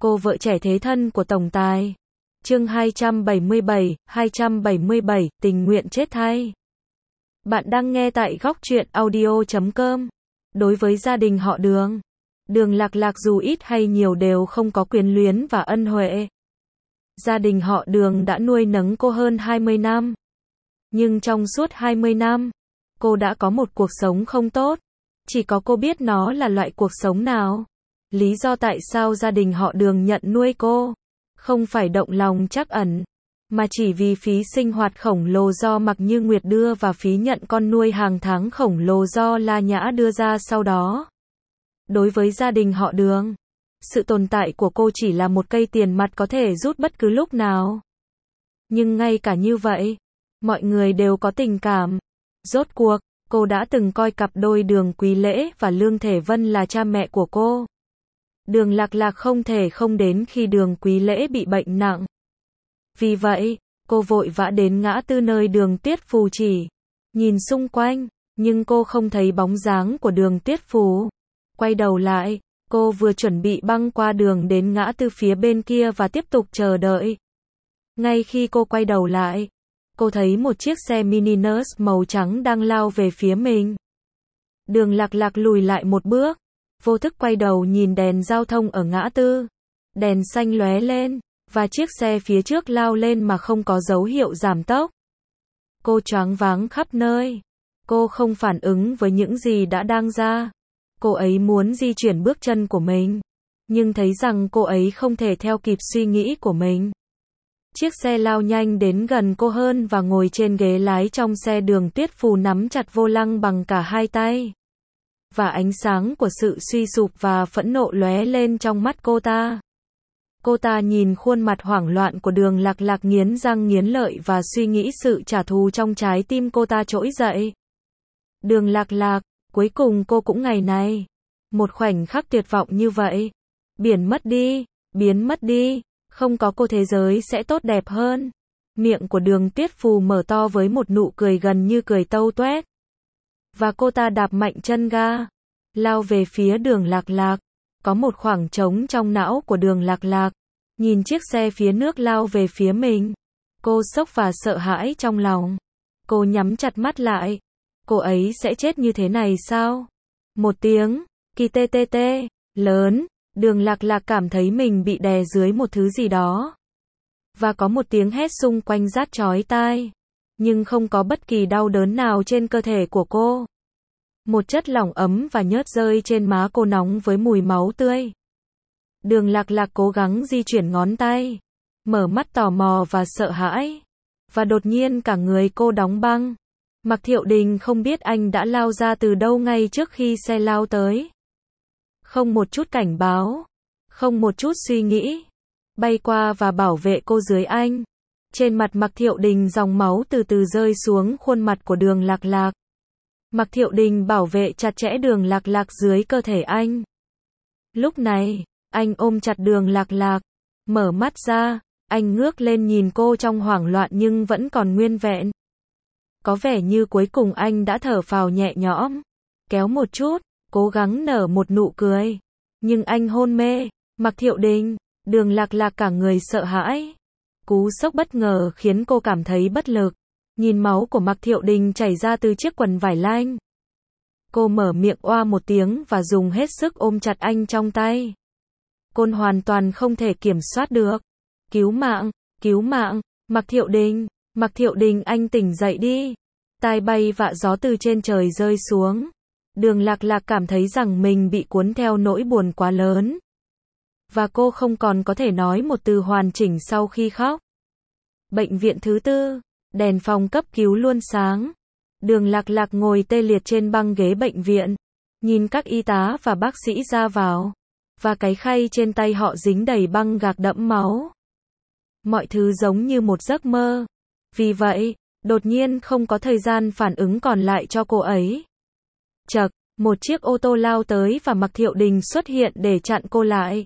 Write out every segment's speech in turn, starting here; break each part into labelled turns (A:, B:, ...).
A: cô vợ trẻ thế thân của tổng tài. Chương 277, tình nguyện chết thay. Bạn đang nghe tại góc truyện audio.com. Đối với gia đình họ Đường, Đường Lạc Lạc dù ít hay nhiều đều không có quyến luyến và ân huệ. Gia đình họ Đường đã nuôi nấng cô hơn 20 năm. Nhưng trong suốt 20 năm, cô đã có một cuộc sống không tốt. Chỉ có cô biết nó là loại cuộc sống nào. Lý do tại sao gia đình họ Đường nhận nuôi cô, không phải động lòng trắc ẩn, mà chỉ vì phí sinh hoạt khổng lồ do Mạc Như Nguyệt đưa và phí nhận con nuôi hàng tháng khổng lồ do La Nhã đưa ra sau đó. Đối với gia đình họ Đường, sự tồn tại của cô chỉ là một cây tiền mặt có thể rút bất cứ lúc nào. Nhưng ngay cả như vậy, mọi người đều có tình cảm. Rốt cuộc, cô đã từng coi cặp đôi Đường Quý Lễ và Lương Thể Vân là cha mẹ của cô. Đường Lạc Lạc không thể không đến khi Đường Quý Lễ bị bệnh nặng. Vì vậy, cô vội vã đến ngã tư nơi Đường Tuyết Phù chỉ. Nhìn xung quanh, nhưng cô không thấy bóng dáng của Đường Tuyết Phù. Quay đầu lại, cô vừa chuẩn bị băng qua đường đến ngã tư phía bên kia và tiếp tục chờ đợi. Ngay khi cô quay đầu lại, cô thấy một chiếc xe mini nurse màu trắng đang lao về phía mình. Đường Lạc Lạc lùi lại một bước, vô thức quay đầu nhìn đèn giao thông ở ngã tư. Đèn xanh lóe lên, và chiếc xe phía trước lao lên mà không có dấu hiệu giảm tốc. Cô choáng váng khắp nơi. Cô không phản ứng với những gì đã đang ra. Cô ấy muốn di chuyển bước chân của mình, nhưng thấy rằng cô ấy không thể theo kịp suy nghĩ của mình. Chiếc xe lao nhanh đến gần cô hơn và ngồi trên ghế lái trong xe. Đường Tuyết Phù nắm chặt vô lăng bằng cả hai tay. Và ánh sáng của sự suy sụp và phẫn nộ lóe lên trong mắt cô ta. Cô ta nhìn khuôn mặt hoảng loạn của Đường Lạc Lạc nghiến răng nghiến lợi và suy nghĩ sự trả thù trong trái tim cô ta trỗi dậy. Đường Lạc Lạc, cuối cùng cô cũng ngày này. Một khoảnh khắc tuyệt vọng như vậy. Biến mất đi, không có cô thế giới sẽ tốt đẹp hơn. Miệng của Đường Tuyết Phù mở to với một nụ cười gần như cười tâu toét. Và cô ta đạp mạnh chân ga, lao về phía Đường Lạc Lạc. Có một khoảng trống trong não của Đường Lạc Lạc. Nhìn chiếc xe phía trước lao về phía mình. Cô sốc và sợ hãi trong lòng. Cô nhắm chặt mắt lại. Cô ấy sẽ chết như thế này sao? Một tiếng, kỳ tê tê tê, lớn. Đường Lạc Lạc cảm thấy mình bị đè dưới một thứ gì đó. Và có một tiếng hét xung quanh rát chói tai. Nhưng không có bất kỳ đau đớn nào trên cơ thể của cô. Một chất lỏng ấm và nhớt rơi trên má cô nóng với mùi máu tươi. Đường Lạc Lạc cố gắng di chuyển ngón tay, mở mắt tò mò và sợ hãi. Và đột nhiên cả người cô đóng băng. Mạc Thiệu Đình không biết anh đã lao ra từ đâu ngay trước khi xe lao tới. Không một chút cảnh báo, không một chút suy nghĩ. Bay qua và bảo vệ cô dưới anh. Trên mặt Mạc Thiệu Đình dòng máu từ từ rơi xuống khuôn mặt của Đường Lạc Lạc. Mạc Thiệu Đình bảo vệ chặt chẽ Đường Lạc Lạc dưới cơ thể anh. Lúc này, anh ôm chặt Đường Lạc Lạc. Mở mắt ra, anh ngước lên nhìn cô trong hoảng loạn nhưng vẫn còn nguyên vẹn. Có vẻ như cuối cùng anh đã thở phào nhẹ nhõm. Kéo một chút, cố gắng nở một nụ cười. Nhưng anh hôn mê. Mạc Thiệu Đình, Đường Lạc Lạc cả người sợ hãi. Cú sốc bất ngờ khiến cô cảm thấy bất lực. Nhìn máu của Mạc Thiệu Đình chảy ra từ chiếc quần vải lanh. Cô mở miệng oa một tiếng và dùng hết sức ôm chặt anh trong tay. Cô hoàn toàn không thể kiểm soát được. Cứu mạng, Mạc Thiệu Đình anh tỉnh dậy đi. Tai bay vạ gió từ trên trời rơi xuống. Đường Lạc Lạc cảm thấy rằng mình bị cuốn theo nỗi buồn quá lớn. Và cô không còn có thể nói một từ hoàn chỉnh sau khi khóc. Bệnh viện thứ tư, đèn phòng cấp cứu luôn sáng. Đường Lạc Lạc ngồi tê liệt trên băng ghế bệnh viện. Nhìn các y tá và bác sĩ ra vào. Và cái khay trên tay họ dính đầy băng gạc đẫm máu. Mọi thứ giống như một giấc mơ. Vì vậy, đột nhiên không có thời gian phản ứng còn lại cho cô ấy. Chậc, một chiếc ô tô lao tới và Mạc Thiệu Đình xuất hiện để chặn cô lại.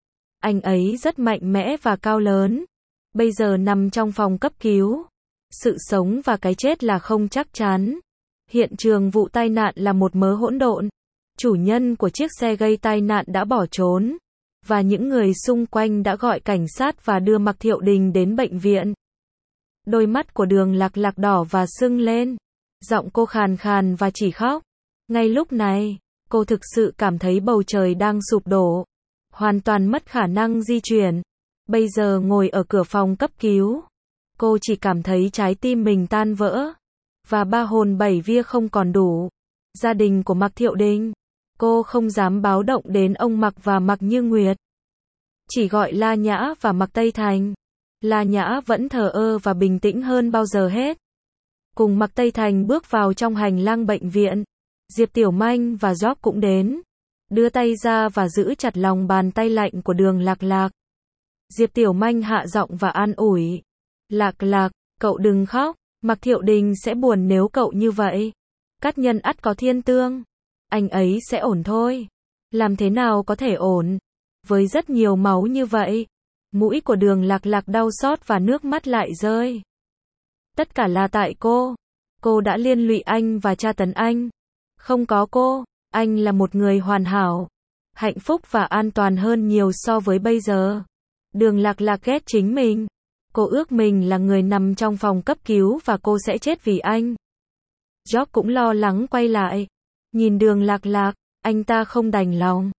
A: Anh ấy rất mạnh mẽ và cao lớn. Bây giờ nằm trong phòng cấp cứu. Sự sống và cái chết là không chắc chắn. Hiện trường vụ tai nạn là một mớ hỗn độn. Chủ nhân của chiếc xe gây tai nạn đã bỏ trốn. và những người xung quanh đã gọi cảnh sát và đưa Mạc Thiệu Đình đến bệnh viện. Đôi mắt của Đường Lạc Lạc đỏ và sưng lên. Giọng cô khàn khàn và chỉ khóc. Ngay lúc này, cô thực sự cảm thấy bầu trời đang sụp đổ. Hoàn toàn mất khả năng di chuyển. Bây giờ ngồi ở cửa phòng cấp cứu, cô chỉ cảm thấy trái tim mình tan vỡ. Và ba hồn bảy vía không còn đủ. Gia đình của Mạc Thiệu Đình. Cô không dám báo động đến ông Mạc và Mạc Như Nguyệt. Chỉ gọi La Nhã và Mạc Tây Thành. La Nhã vẫn thờ ơ và bình tĩnh hơn bao giờ hết. Cùng Mạc Tây Thành bước vào trong hành lang bệnh viện. Diệp Tiểu Manh và Job cũng đến. Đưa tay ra và giữ chặt lòng bàn tay lạnh của Đường Lạc Lạc. Diệp Tiểu Manh hạ giọng và an ủi. Lạc Lạc, cậu đừng khóc. Mạc Thiệu Đình sẽ buồn nếu cậu như vậy. Cát nhân ắt có thiên tương. Anh ấy sẽ ổn thôi. Làm thế nào có thể ổn? Với rất nhiều máu như vậy. Mũi của Đường Lạc Lạc đau xót và nước mắt lại rơi. Tất cả là tại cô. Cô đã liên lụy anh và tra tấn anh. Không có cô, anh là một người hoàn hảo, hạnh phúc và an toàn hơn nhiều so với bây giờ. Đường Lạc Lạc ghét chính mình. Cô ước mình là người nằm trong phòng cấp cứu và cô sẽ chết vì anh. Job cũng lo lắng quay lại. Nhìn Đường Lạc Lạc, anh ta không đành lòng.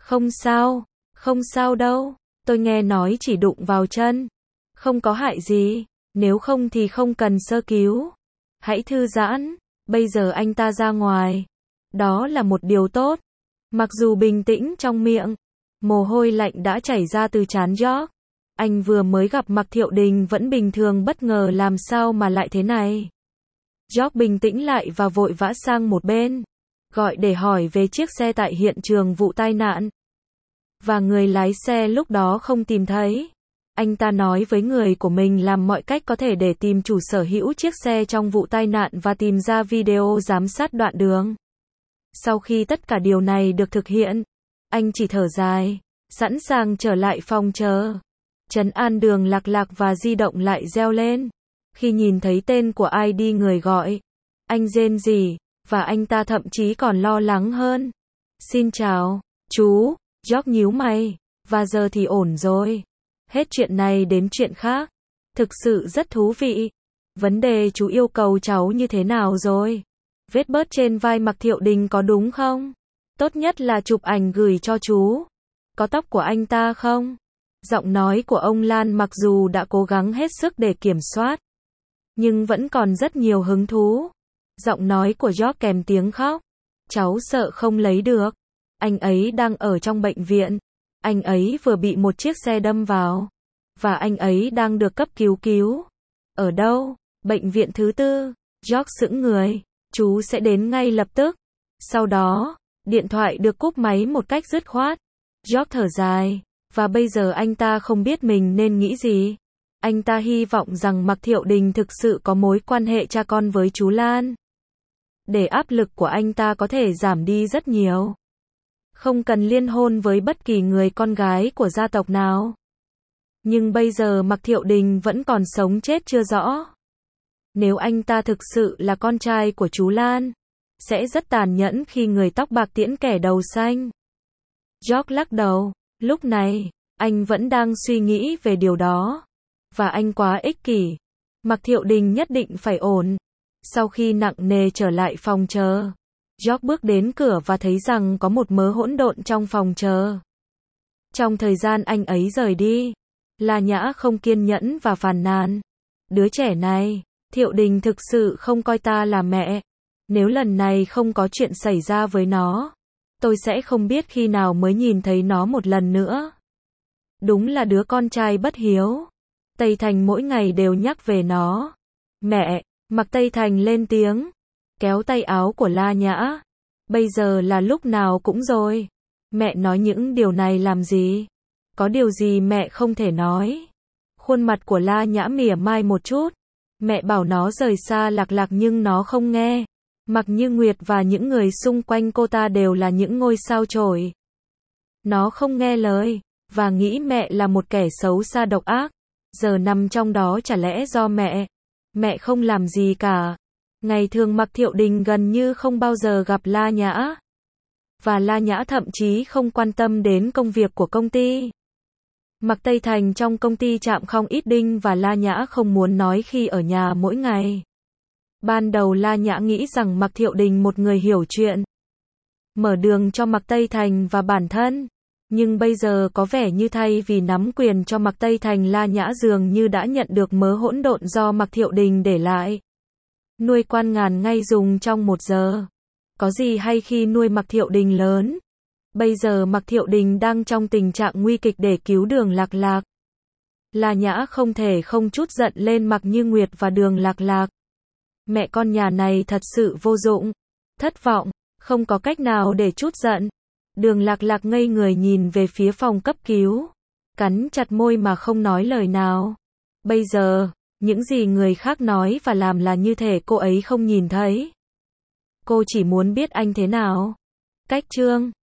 A: Không sao đâu, tôi nghe nói chỉ đụng vào chân. Không có hại gì, nếu không thì không cần sơ cứu. Hãy thư giãn, bây giờ anh ta ra ngoài. Đó là một điều tốt. Mặc dù bình tĩnh trong miệng, mồ hôi lạnh đã chảy ra từ trán Job. Anh vừa mới gặp Mạc Thiệu Đình vẫn bình thường, bất ngờ làm sao mà lại thế này. Job bình tĩnh lại và vội vã sang một bên, gọi để hỏi về chiếc xe tại hiện trường vụ tai nạn. Và người lái xe lúc đó không tìm thấy. Anh ta nói với người của mình làm mọi cách có thể để tìm chủ sở hữu chiếc xe trong vụ tai nạn và tìm ra video giám sát đoạn đường. Sau khi tất cả điều này được thực hiện, anh chỉ thở dài, sẵn sàng trở lại phòng chờ. Trấn an Đường Lạc Lạc và di động lại reo lên. Khi nhìn thấy tên của ID người gọi, anh rên rỉ, và anh ta thậm chí còn lo lắng hơn. Xin chào, chú. Job nhíu mày, và giờ thì ổn rồi. Hết chuyện này đến chuyện khác. Thực sự rất thú vị. Vấn đề chú yêu cầu cháu như thế nào rồi? Vết bớt trên vai Mạc Thiệu Đình có đúng không? Tốt nhất là chụp ảnh gửi cho chú. Có tóc của anh ta không? Giọng nói của ông Lan mặc dù đã cố gắng hết sức để kiểm soát, nhưng vẫn còn rất nhiều hứng thú. Giọng nói của Job kèm tiếng khóc. Cháu sợ không lấy được. Anh ấy đang ở trong bệnh viện. Anh ấy vừa bị một chiếc xe đâm vào. Và anh ấy đang được cấp cứu. Ở đâu? Bệnh viện thứ 4. Job sững người. Chú sẽ đến ngay lập tức. Sau đó, điện thoại được cúp máy một cách dứt khoát. Job thở dài. Và bây giờ anh ta không biết mình nên nghĩ gì. Anh ta hy vọng rằng Mạc Thiệu Đình thực sự có mối quan hệ cha con với chú Lan. Để áp lực của anh ta có thể giảm đi rất nhiều. Không cần liên hôn với bất kỳ người con gái của gia tộc nào. Nhưng bây giờ Mạc Thiệu Đình vẫn còn sống chết chưa rõ. Nếu anh ta thực sự là con trai của chú Lan, sẽ rất tàn nhẫn khi người tóc bạc tiễn kẻ đầu xanh. Job lắc đầu. Lúc này, anh vẫn đang suy nghĩ về điều đó. Và anh quá ích kỷ. Mạc Thiệu Đình nhất định phải ổn. Sau khi nặng nề trở lại phòng chờ, Job bước đến cửa và thấy rằng có một mớ hỗn độn trong phòng chờ. Trong thời gian anh ấy rời đi, La Nhã không kiên nhẫn và phàn nàn. Đứa trẻ này, Thiệu Đình thực sự không coi ta là mẹ. Nếu lần này không có chuyện xảy ra với nó, tôi sẽ không biết khi nào mới nhìn thấy nó một lần nữa. Đúng là đứa con trai bất hiếu. Tây Thành mỗi ngày đều nhắc về nó. Mẹ, Mạc Tây Thành lên tiếng, kéo tay áo của La Nhã. Bây giờ là lúc nào cũng rồi. Mẹ nói những điều này làm gì? Có điều gì mẹ không thể nói? Khuôn mặt của La Nhã mỉa mai một chút. Mẹ bảo nó rời xa Lạc Lạc nhưng nó không nghe. Mạc Như Nguyệt và những người xung quanh cô ta đều là những ngôi sao chổi. Nó không nghe lời, và nghĩ mẹ là một kẻ xấu xa độc ác. Giờ nằm trong đó chả lẽ do mẹ? Mẹ không làm gì cả. Ngày thường Mạc Thiệu Đình gần như không bao giờ gặp La Nhã. Và La Nhã thậm chí không quan tâm đến công việc của công ty. Mạc Tây Thành trong công ty chạm không ít Đinh và La Nhã không muốn nói khi ở nhà mỗi ngày. Ban đầu La Nhã nghĩ rằng Mạc Thiệu Đình một người hiểu chuyện, mở đường cho Mạc Tây Thành và bản thân. Nhưng bây giờ có vẻ như thay vì nắm quyền cho Mạc Tây Thành, La Nhã dường như đã nhận được mớ hỗn độn do Mạc Thiệu Đình để lại. Nuôi quan ngàn ngay dùng trong 1 giờ. Có gì hay khi nuôi Mạc Thiệu Đình lớn. Bây giờ Mạc Thiệu Đình đang trong tình trạng nguy kịch để cứu Đường Lạc Lạc. La Nhã không thể không chút giận lên Mạc Như Nguyệt và Đường Lạc Lạc. Mẹ con nhà này thật sự vô dụng, thất vọng, không có cách nào để trút giận. Đường Lạc Lạc ngây người nhìn về phía phòng cấp cứu, cắn chặt môi mà không nói lời nào. Bây giờ, những gì người khác nói và làm là như thể cô ấy không nhìn thấy. Cô chỉ muốn biết anh thế nào. Cách chương